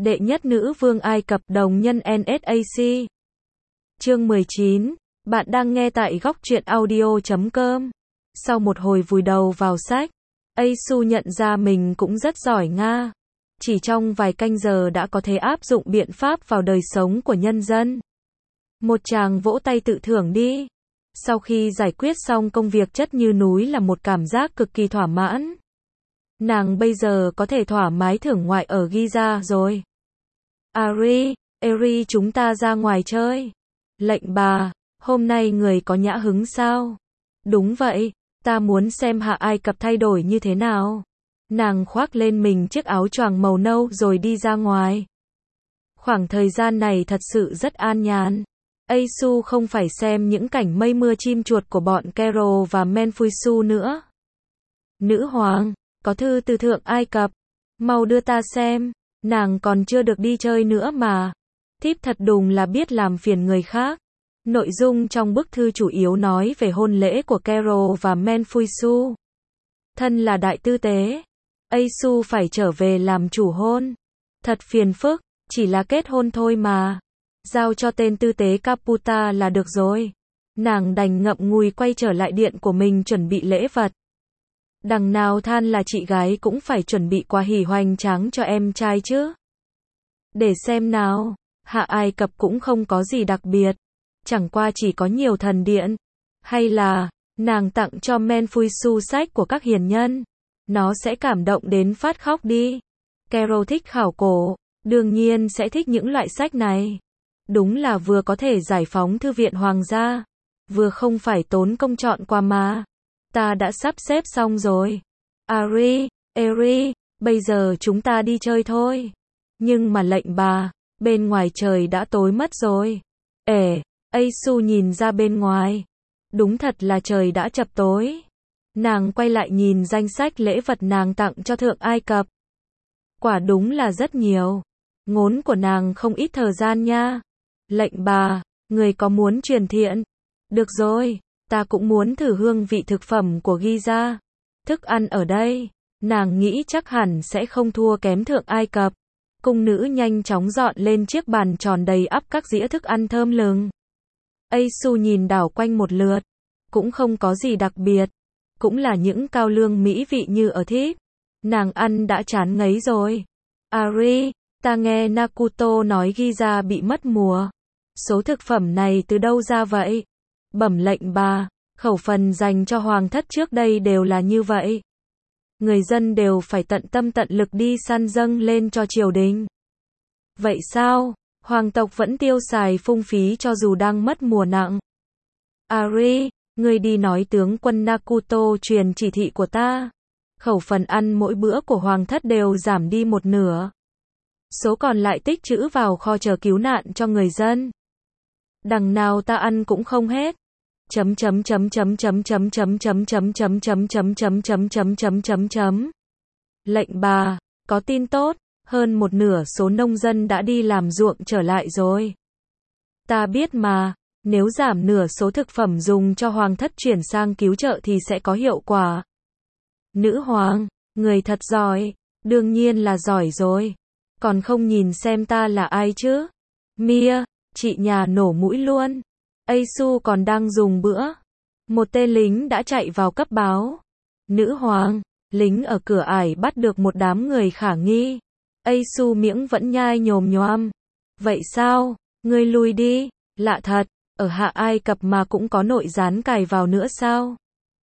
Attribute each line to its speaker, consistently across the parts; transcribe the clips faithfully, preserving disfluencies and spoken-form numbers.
Speaker 1: Đệ nhất nữ vương Ai Cập đồng nhân en ét a xê. Chương mười chín. Bạn đang nghe tại góc truyện audio chấm com. Sau một hồi vùi đầu vào sách, Asu nhận ra mình cũng rất giỏi Nga. Chỉ trong vài canh giờ đã có thể áp dụng biện pháp vào đời sống của nhân dân. Một tràng vỗ tay tự thưởng đi. Sau khi giải quyết xong công việc chất như núi là một cảm giác cực kỳ thỏa mãn. Nàng bây giờ có thể thoải mái thưởng ngoại ở Giza rồi. Ari, Eri chúng ta ra ngoài chơi. Lệnh bà, hôm nay người có nhã hứng sao? Đúng vậy, ta muốn xem Hạ Ai Cập thay đổi như thế nào. Nàng khoác lên mình chiếc áo choàng màu nâu rồi đi ra ngoài. Khoảng thời gian này thật sự rất an nhàn. Asu không phải xem những cảnh mây mưa chim chuột của bọn Kero và Menfuisu nữa. Nữ hoàng, có thư từ Thượng Ai Cập. Mau đưa ta xem, nàng còn chưa được đi chơi nữa mà. Thiếp thật đùng là biết làm phiền người khác. Nội dung trong bức thư chủ yếu nói về hôn lễ của Kero và Menfuisu. Thân là đại tư tế, Asu phải trở về làm chủ hôn. Thật phiền phức, chỉ là kết hôn thôi mà. Giao cho tên tư tế Caputa là được rồi. Nàng đành ngậm ngùi quay trở lại điện của mình chuẩn bị lễ vật. Đằng nào than là chị gái cũng phải chuẩn bị quà hỉ hoành tráng cho em trai chứ. Để xem nào, Hạ Ai Cập cũng không có gì đặc biệt. Chẳng qua chỉ có nhiều thần điện. Hay là, nàng tặng cho Menfuisu sách của các hiền nhân. Nó sẽ cảm động đến phát khóc đi. Kero thích khảo cổ, đương nhiên sẽ thích những loại sách này. Đúng là vừa có thể giải phóng thư viện hoàng gia, vừa không phải tốn công chọn quà mà. Ta đã sắp xếp xong rồi. Ari, Eri, bây giờ chúng ta đi chơi thôi. Nhưng mà lệnh bà, bên ngoài trời đã tối mất rồi. Ể, Asu nhìn ra bên ngoài. Đúng thật là trời đã chập tối. Nàng quay lại nhìn danh sách lễ vật nàng tặng cho Thượng Ai Cập. Quả đúng là rất nhiều. Ngốn của nàng không ít thời gian nha. Lệnh bà, người có muốn truyền thiện? Được rồi, ta cũng muốn thử hương vị thực phẩm của Giza. Thức ăn ở đây, nàng nghĩ chắc hẳn sẽ không thua kém Thượng Ai Cập. Cung nữ nhanh chóng dọn lên chiếc bàn tròn đầy ắp các dĩa thức ăn thơm lừng. Asu nhìn đảo quanh một lượt, cũng không có gì đặc biệt, cũng là những cao lương mỹ vị như ở thiếp. Nàng ăn đã chán ngấy rồi. Ari, ta nghe Nakuto nói Giza bị mất mùa. Số thực phẩm này từ đâu ra vậy? Bẩm lệnh bà, khẩu phần dành cho hoàng thất trước đây đều là như vậy. Người dân đều phải tận tâm tận lực đi săn dâng lên cho triều đình. Vậy sao? Hoàng tộc vẫn tiêu xài phung phí cho dù đang mất mùa nặng. Ari, ngươi đi nói tướng quân Nakuto truyền chỉ thị của ta. Khẩu phần ăn mỗi bữa của hoàng thất đều giảm đi một nửa. Số còn lại tích trữ vào kho chờ cứu nạn cho người dân. Đằng nào ta ăn cũng không hết. Chấm chấm chấm chấm chấm chấm chấm chấm chấm chấm chấm chấm chấm chấm chấm chấm chấm chấm. Lệnh bà, có tin tốt, hơn một nửa số nông dân đã đi làm ruộng trở lại rồi. Ta biết mà, nếu giảm nửa số thực phẩm dùng cho hoàng thất chuyển sang cứu trợ thì sẽ có hiệu quả. Nữ hoàng, người thật giỏi, đương nhiên là giỏi rồi. Còn không nhìn xem ta là ai chứ? Mia, chị nhà nổ mũi luôn. Asu còn đang dùng bữa. Một tên lính đã chạy vào cấp báo. Nữ hoàng, lính ở cửa ải bắt được một đám người khả nghi. Asu miệng vẫn nhai nhồm nhoàm. Vậy sao? Ngươi lui đi. Lạ thật, ở Hạ Ai Cập mà cũng có nội gián cài vào nữa sao?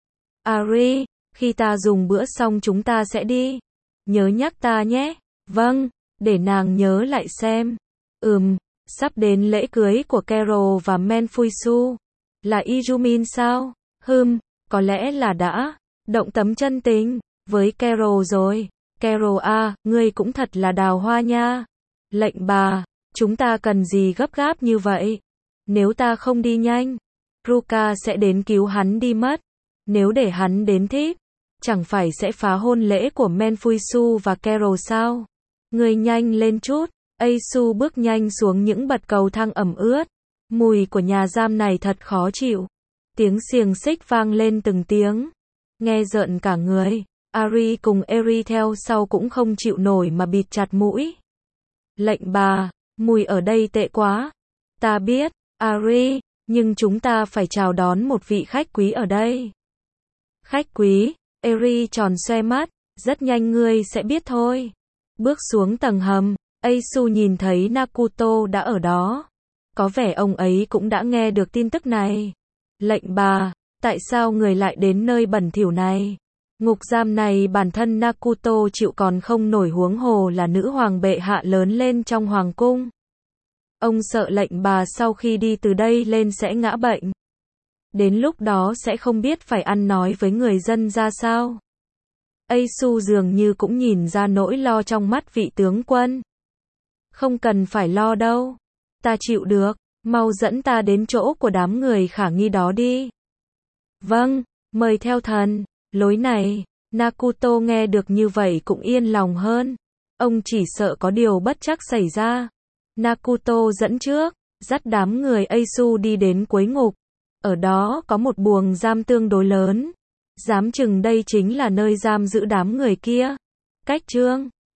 Speaker 1: Ari, khi ta dùng bữa xong chúng ta sẽ đi. Nhớ nhắc ta nhé. Vâng, để nàng nhớ lại xem. Ừm, sắp đến lễ cưới của Kero và Menfuisu. Là Ijumin sao? Hừm, có lẽ là đã động tấm chân tình với Kero rồi. Kero à, ngươi cũng thật là đào hoa nha. Lệnh bà, chúng ta cần gì gấp gáp như vậy? Nếu ta không đi nhanh, Ruka sẽ đến cứu hắn đi mất. Nếu để hắn đến thiếp, chẳng phải sẽ phá hôn lễ của Menfuisu và Kero sao? Ngươi nhanh lên chút. Asu bước nhanh xuống những bậc cầu thang ẩm ướt. Mùi của nhà giam này thật khó chịu. Tiếng xiềng xích vang lên từng tiếng. Nghe rợn cả người. Ari cùng Eri theo sau cũng không chịu nổi mà bịt chặt mũi. Lệnh bà, mùi ở đây tệ quá. Ta biết, Ari, nhưng chúng ta phải chào đón một vị khách quý ở đây. Khách quý, Eri tròn xoe mắt, rất nhanh ngươi sẽ biết thôi. Bước xuống tầng hầm, Aisu nhìn thấy Nakuto đã ở đó. Có vẻ ông ấy cũng đã nghe được tin tức này. Lệnh bà, tại sao người lại đến nơi bẩn thỉu này? Ngục giam này bản thân Nakuto chịu còn không nổi, huống hồ là nữ hoàng bệ hạ lớn lên trong hoàng cung. Ông sợ lệnh bà sau khi đi từ đây lên sẽ ngã bệnh. Đến lúc đó sẽ không biết phải ăn nói với người dân ra sao. Aisu dường như cũng nhìn ra nỗi lo trong mắt vị tướng quân. Không cần phải lo đâu. Ta chịu được, mau dẫn ta đến chỗ của đám người khả nghi đó đi. Vâng, mời theo thần. Lối này, Nakuto nghe được như vậy cũng yên lòng hơn. Ông chỉ sợ có điều bất trắc xảy ra. Nakuto dẫn trước, dắt đám người Aisu đi đến cuối ngục. Ở đó có một buồng giam tương đối lớn. Dám chừng đây chính là nơi giam giữ đám người kia. Cách chương